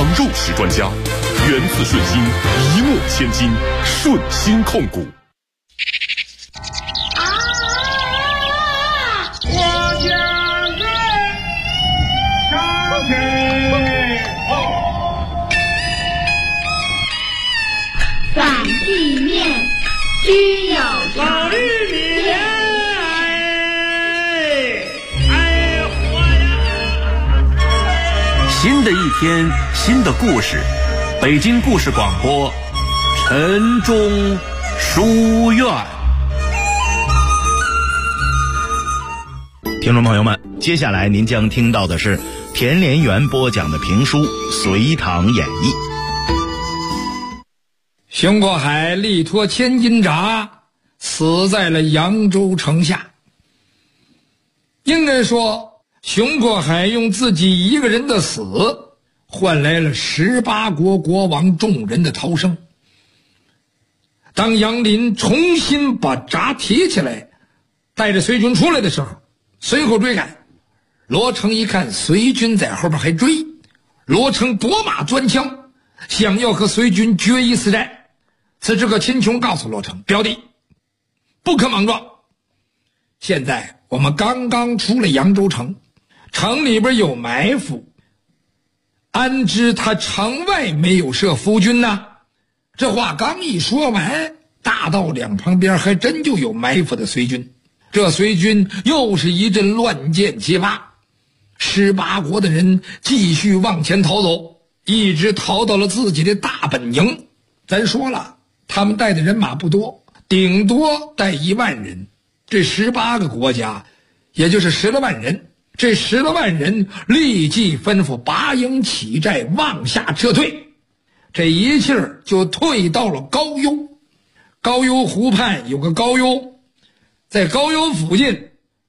肉食专家，源自顺心，一诺千金，顺心控股。 反地面须有老玉米新的一天，新的故事，北京故事广播，晨钟书院。听众朋友们，接下来您将听到的是田连元播讲的评书《隋唐演义》。 熊过海力托千斤闸，死在了扬州城下。应该说，熊过海用自己一个人的死，换来了18国国王众人的逃生。当杨林重新把闸提起来，带着隋军出来的时候，随后追赶。罗成一看隋军在后边还追，罗成夺马钻枪，想要和隋军决一死战。此时个秦琼告诉罗成，表弟不可莽撞，现在我们刚刚出了扬州城，城里边有埋伏，安知他城外没有设伏军呢？这话刚一说完，大道两旁边还真就有埋伏的隋军。这隋军又是一阵乱箭齐发，18国的人继续往前逃走，一直逃到了自己的大本营。咱说了，他们带的人马不多，顶多带1万人，这18个国家也就是10多万人。这10多万人立即吩咐拔营起寨，往下撤退。这一气儿就退到了高邮。高邮湖畔有个高邮，在高邮附近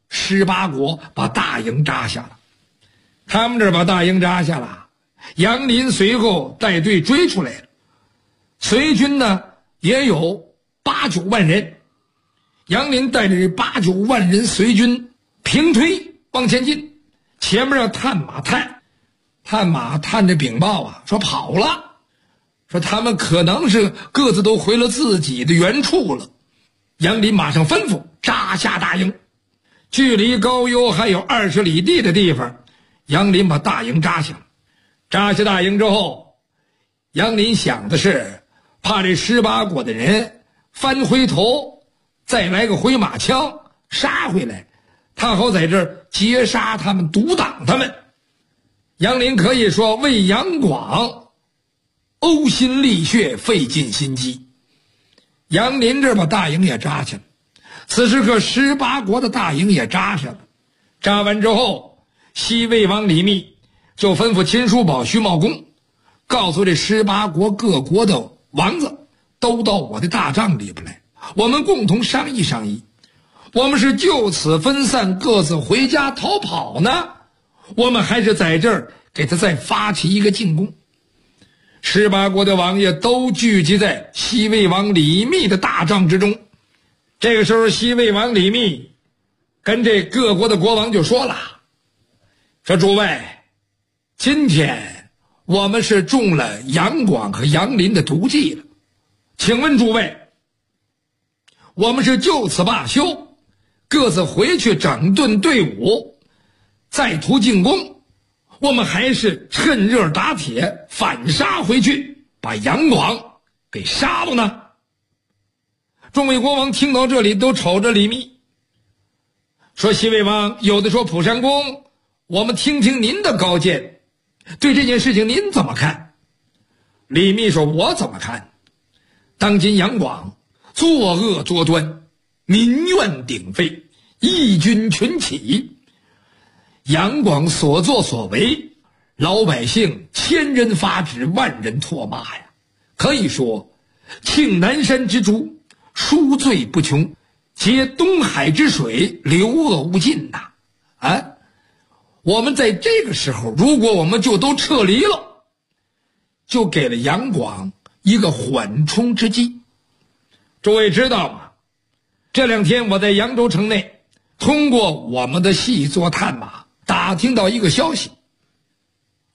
18国把大营扎下了。他们这儿把大营扎下了，杨林随后带队追出来了。隋军呢也有8、9万人，杨林带着这8、9万人隋军平推往前进。前面要探马探着禀报啊，说跑了，说他们可能是各自都回了自己的原处了。杨林马上吩咐扎下大营，距离高邮还有20里地的地方，杨林把大营扎下了。扎下大营之后，杨林想的是怕这18国的人翻回头再来个回马枪杀回来，他好在这儿截杀他们，阻挡他们。杨林可以说为杨广呕心沥血，费尽心机。杨林这儿把大营也扎下了，此时可18国的大营也扎下了。扎完之后，西魏王李密就吩咐秦叔宝、徐茂公，告诉这18国各国的王子都到我的大帐里边来，我们共同商议商议，我们是就此分散各自回家逃跑呢，我们还是在这儿给他再发起一个进攻。18国的王爷都聚集在西魏王李密的大帐之中。这个时候，西魏王李密跟这各国的国王就说了，说诸位，今天我们是中了杨广和杨林的毒计了，请问诸位，我们是就此罢休，各自回去整顿队伍，再图进攻，我们还是趁热打铁反杀回去，把杨广给杀了呢？众位国王听到这里都瞅着李密，说西魏王，有的说蒲山公，我们听听您的高见，对这件事情您怎么看？李密说，我怎么看？当今杨广作恶多端，民怨鼎沸，义军群起，杨广所作所为，老百姓千人发指，万人唾骂呀，可以说庆南山之诛，赎罪不穷，皆东海之水，流恶无尽呐！我们在这个时候，如果我们就都撤离了，就给了杨广一个缓冲之机。诸位知道吗？这2天我在扬州城内，通过我们的细作探马，打听到一个消息，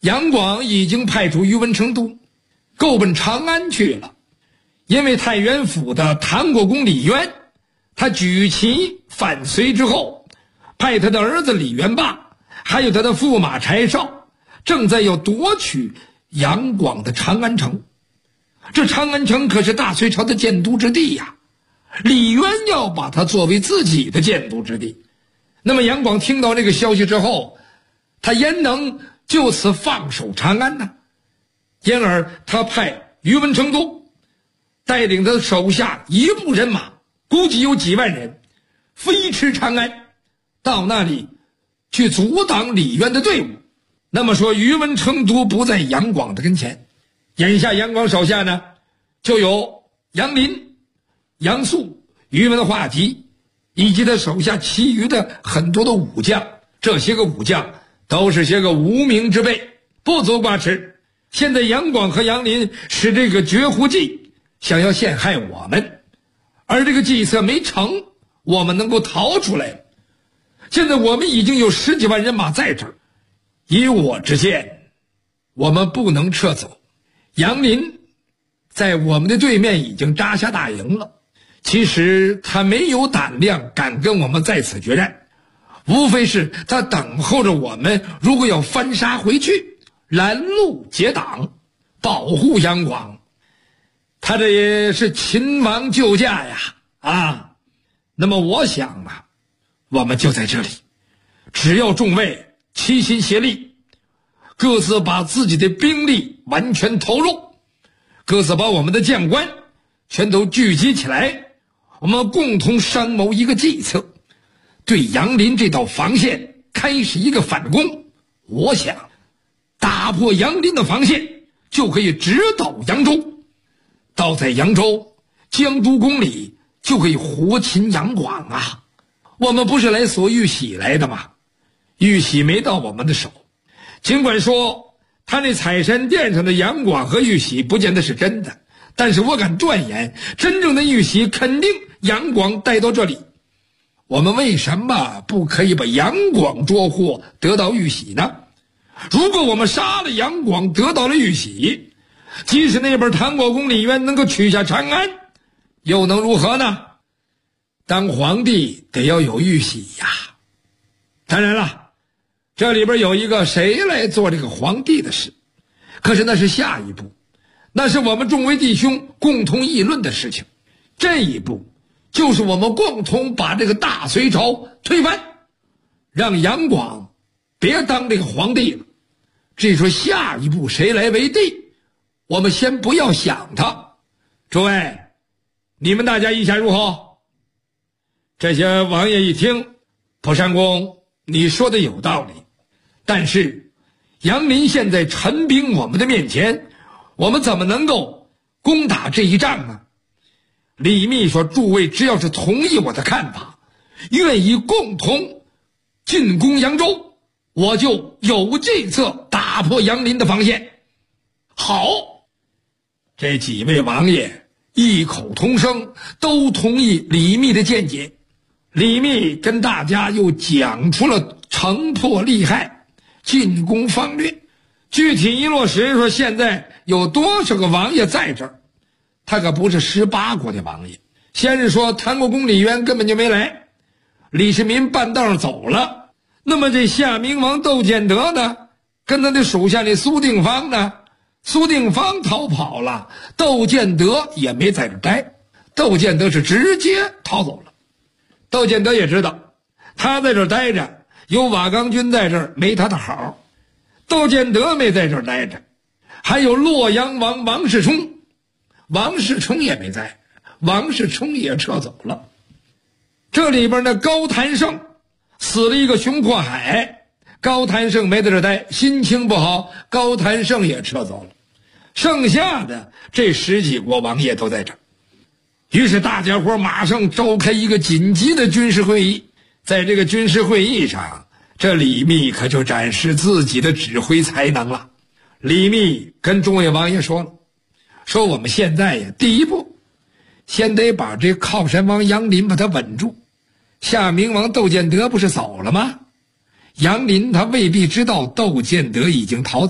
杨广已经派出于文成都，够奔长安去了。因为太原府的谭国公李渊，他举旗反隋之后，派他的儿子李元霸，还有他的驸马柴绍，正在要夺取杨广的长安城。这长安城可是大隋朝的建都之地呀，李渊要把它作为自己的建都之地。那么杨广听到这个消息之后，他焉能就此放手长安呢？因而他派于文成都带领他的手下一路人马，估计有几万人，飞驰长安，到那里去阻挡李渊的队伍。那么说于文成都不在杨广的跟前，眼下杨广手下呢，就有杨林、杨素、于文化及以及他手下其余的很多的武将。这些个武将都是些个无名之辈，不足挂齿。现在杨广和杨林使这个绝户计，想要陷害我们，而这个计策没成，我们能够逃出来。现在我们已经有10几万人马在这儿，以我之见，我们不能撤走。杨林在我们的对面已经扎下大营了，其实他没有胆量敢跟我们在此决战，无非是他等候着我们，如果要翻杀回去，拦路结党，保护杨广。他这也是秦王救驾呀，那么我想啊，我们就在这里，只要众位齐心协力，各自把自己的兵力完全投入，各自把我们的将官全都聚集起来，我们共同商谋一个计策，对杨林这道防线开始一个反攻。我想打破杨林的防线，就可以直捣扬州，到在扬州江都宫里就可以活擒杨广啊。我们不是来索玉玺来的吗？玉玺没到我们的手，尽管说他那采山殿上的杨广和玉玺不见得是真的，但是我敢断言，真正的玉玺肯定杨广带到这里。我们为什么不可以把杨广捉获，得到玉玺呢？如果我们杀了杨广，得到了玉玺，即使那边谭国公李渊能够取下长安，又能如何呢？当皇帝得要有玉玺呀。当然了，这里边有一个谁来做这个皇帝的事，可是那是下一步，那是我们众位弟兄共同议论的事情。这一步就是我们共同把这个大隋朝推翻，让杨广别当这个皇帝了。至于说下一步谁来为帝，我们先不要想他。诸位，你们大家意下如何？这些王爷一听，蒲山公你说的有道理，但是杨林现在陈兵我们的面前，我们怎么能够攻打这一仗呢？李密说，诸位只要是同意我的看法，愿意共同进攻扬州，我就有计策打破杨林的防线。好，这几位王爷异口同声，都同意李密的见解。李密跟大家又讲出了城破利害、进攻方略，具体一落实，说现在有多少个王爷在这儿，他可不是18国的王爷。先是说谭国公李渊根本就没来，李世民半道上走了，那么这夏明王窦建德呢，跟他的属下那苏定方呢，苏定方逃跑了，窦建德也没在这待，窦建德是直接逃走了。窦建德也知道他在这儿待着，有瓦岗军在这儿没他的好，窦建德没在这儿待着，还有洛阳王王世充，王世充也没在，王世充也撤走了。这里边呢，高谭胜死了一个熊阔海，高谭胜没在这儿待，心情不好，高谭胜也撤走了。剩下的这10几国王爷都在这儿。于是大家伙马上召开一个紧急的军事会议。在这个军事会议上，这李密可就展示自己的指挥才能了。李密跟众位王爷说了，说我们现在呀，第一步先得把这靠山王杨林把他稳住。夏明王窦建德不是走了吗？杨林他未必知道窦建德已经逃走，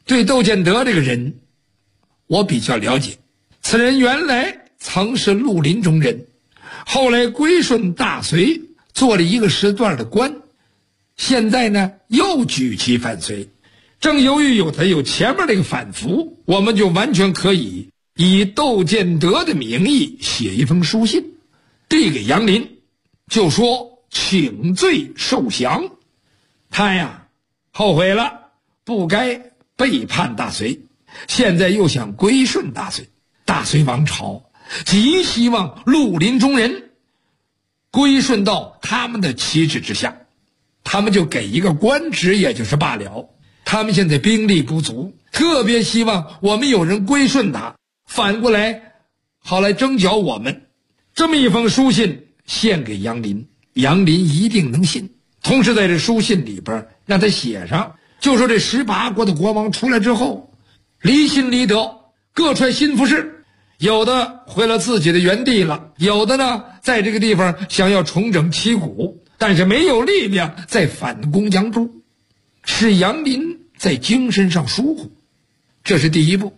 对窦建德这个人我比较了解，此人原来曾是绿林中人，后来归顺大隋，做了一个时段的官，现在呢又举旗反隋。正由于他有前面那个反复，我们就完全可以以窦建德的名义写一封书信递给杨林，就说请罪受降。他呀后悔了，不该背叛大隋，现在又想归顺大隋。大隋王朝极希望绿林中人归顺到他们的旗帜之下，他们就给一个官职也就是罢了。他们现在兵力不足，特别希望我们有人归顺他，反过来好来征剿我们。这么一封书信献给杨林，杨林一定能信。同时在这书信里边让他写上，就说这18国的国王出来之后离心离德，各揣心腹事，有的回了自己的原地了，有的呢在这个地方想要重整旗鼓，但是没有力量再反攻江州，使杨林在精神上疏忽。这是第一步。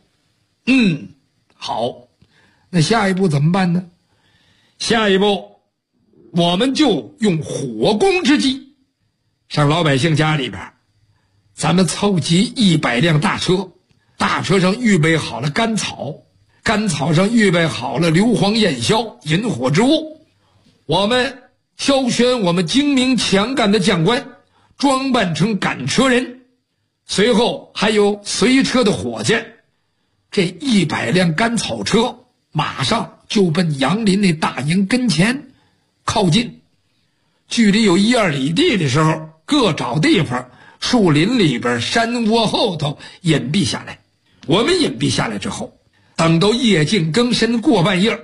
好，那下一步怎么办呢？下一步我们就用火攻之计，上老百姓家里边，咱们凑集100辆大车，大车上预备好了干草，干草上预备好了硫磺焰硝引火之物，我们挑选我们精明强干的将官，装扮成赶车人，随后还有随车的火箭，这100辆干草车马上就奔杨林那大营跟前靠近，距离有1-2里地的时候，各找地方，树林里边、山窝后头隐蔽下来。我们隐蔽下来之后，等到夜静更深过半夜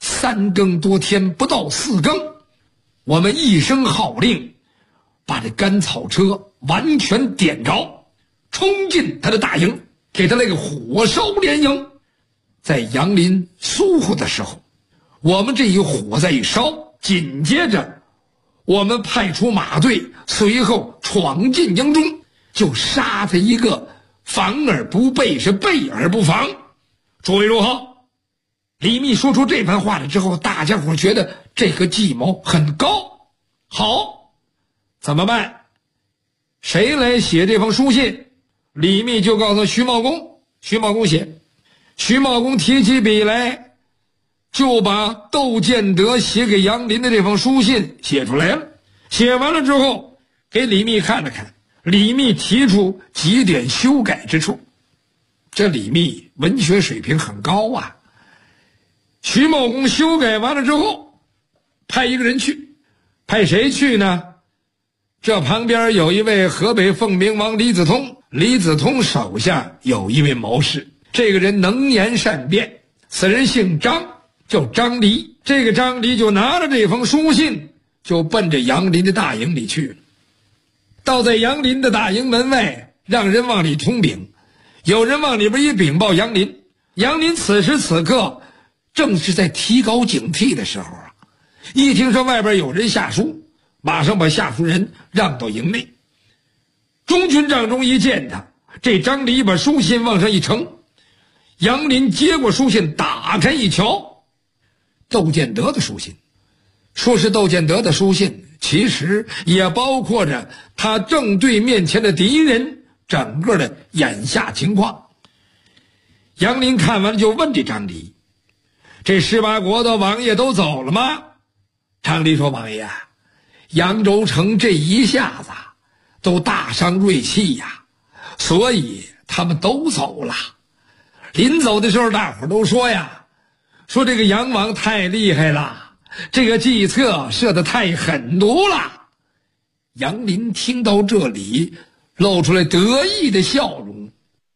，3更多天不到4更，我们一声号令，把这干草车完全点着，冲进他的大营，给他来个火烧连营。在杨林疏忽的时候，我们这一火再一烧，紧接着我们派出马队，随后闯进营中，就杀他一个防而不备，是备而不防。诸位如何？李密说出这番话来之后，大家伙觉得这个计谋很高。好，怎么办？谁来写这封书信？李密就告诉徐茂公，徐茂公写。徐茂公提起笔来，就把窦建德写给杨林的这封书信写出来了。写完了之后给李密看了看，李密提出几点修改之处。这李密文学水平很高啊。徐茂公修改完了之后派一个人去，派谁去呢？这旁边有一位河北凤鸣王李子通，李子通手下有一位谋士，这个人能言善辩，此人姓张，叫张离。这个张离就拿着这封书信，就奔着杨林的大营里去了。到在杨林的大营门外，让人往里通禀，有人往里边一禀报杨林。杨林此时此刻正是在提高警惕的时候啊，一听说外边有人下书，马上把下书人让到营内。中军帐中一见他，这张离把书信往上一呈，杨林接过书信，打开一瞧，窦建德的书信。说是窦建德的书信，其实也包括着他正对面前的敌人整个的眼下情况。杨林看完了就问这张离，这18国的王爷都走了吗？张离说，王爷，扬州城这一下子都大伤锐气呀，所以他们都走了。临走的时候大伙都说呀，说这个杨王太厉害了，这个计策设得太狠毒了。杨林听到这里露出来得意的笑容，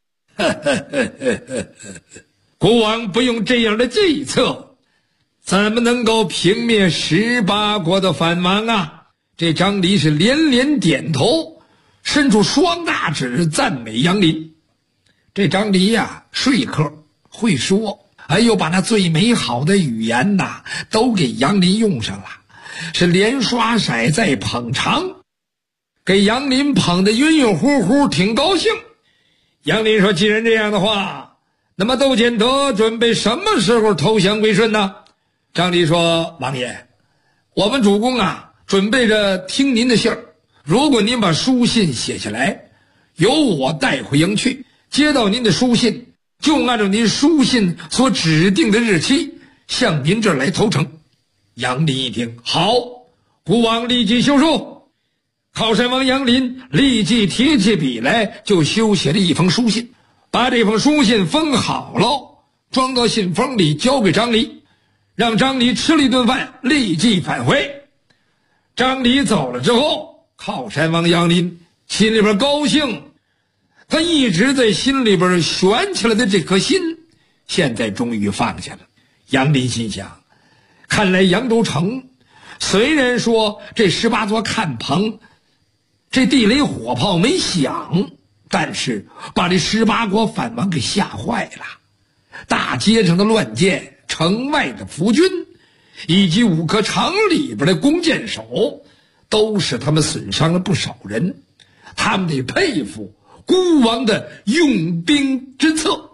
国王不用这样的计策，怎么能够平灭18国的反王啊？这张离是连连点头，伸出双大指赞美杨林。这张离呀，说客会说，哎呦，把那最美好的语言呐都给杨林用上了，是连刷色再捧场，给杨林捧得晕晕乎乎，挺高兴。 杨林说：“既然这样的话，那么窦建德准备什么时候投降归顺呢？”张离说：“王爷，我们主公啊，准备着听您的信儿。如果您把书信写下来，由我带回营去，接到您的书信，就按照您书信所指定的日期，向您这儿来投诚。”杨林一听，好，孤王立即修书。靠山王杨林立即提起笔来，就修写了一封书信，把这封书信封好了，装到信封里，交给张离，让张离吃了一顿饭，立即返回。张离走了之后，靠山王杨林心里边高兴，他一直在心里边悬起来的这颗心，现在终于放下了。杨林心想，看来扬州城虽然说这18座看棚这地雷火炮没响，但是把这18国反王给吓坏了。大街上的乱箭，城外的伏军，以及5个城里边的弓箭手，都使他们损伤了不少人。他们得佩服孤王的用兵之策。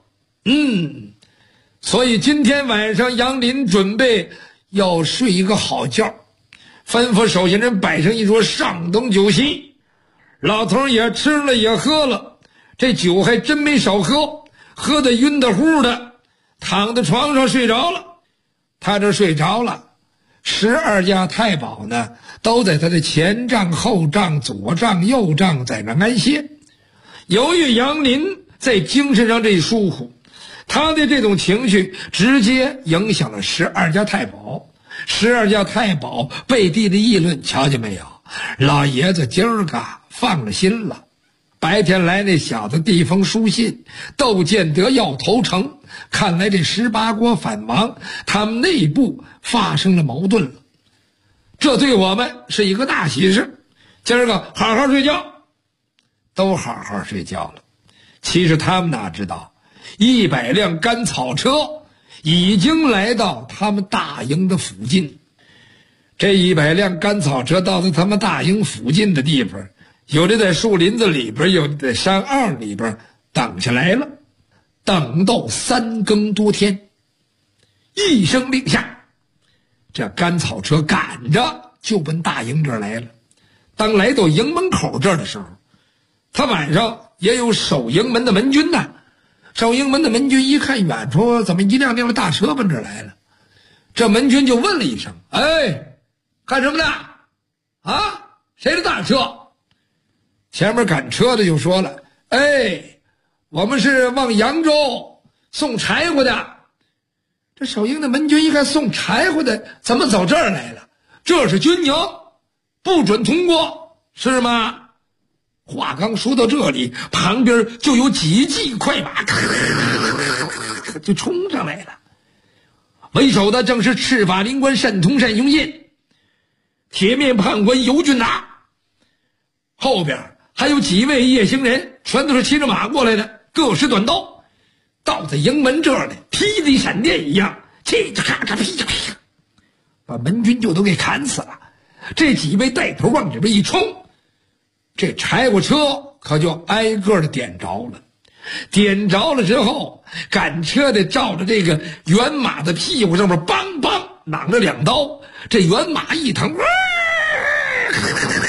所以今天晚上杨林准备要睡一个好觉，吩咐手下人摆上一桌上等酒席。老头也吃了也喝了，这酒还真没少喝，喝得晕得乎的，躺在床上睡着了。他这睡着了，12家太保呢都在他的前帐后帐左帐右帐在那安歇。由于杨林在精神上这疏忽，他的这种情绪直接影响了12家太保。12家太保背地的议论，瞧见没有，老爷子今儿个放了心了。白天来那小子递封书信，窦建德要投诚，看来这18国反王他们内部发生了矛盾了，这对我们是一个大喜事。今儿个好好睡觉。都好好睡觉了。其实他们哪知道，100辆干草车已经来到他们大营的附近。这100辆干草车到了他们大营附近的地方，有的在树林子里边，有的在山坳里边等下来了。等到3更多天，一声令下，这干草车赶着就奔大营这儿来了。当来到营门口这儿的时候，他晚上也有守营门的门军呢。守营门的门军一看远处怎么一辆辆的大车奔这儿来了，这门军就问了一声：“哎，干什么呢？啊，谁的大车？”前面赶车的就说了：“哎，我们是往扬州送柴火的。”这守营的门军一看送柴火的怎么走这儿来了？这是军营，不准通过，是吗？话刚说到这里，旁边就有几骑快马就冲上来了。为首的正是赤法灵官单同善用印，铁面判官尤俊达，后边还有几位夜行人，全都是骑着马过来的，各使短刀，到在营门这儿来，霹雳闪电一样，叽叽咔嚓噼嚓噼，把门军就都给砍死了。这几位带头往这边一冲，这柴火车可就挨个的点着了。点着了之后，赶车的照着这个辕马的屁股上面梆梆攮了2刀，这辕马一疼，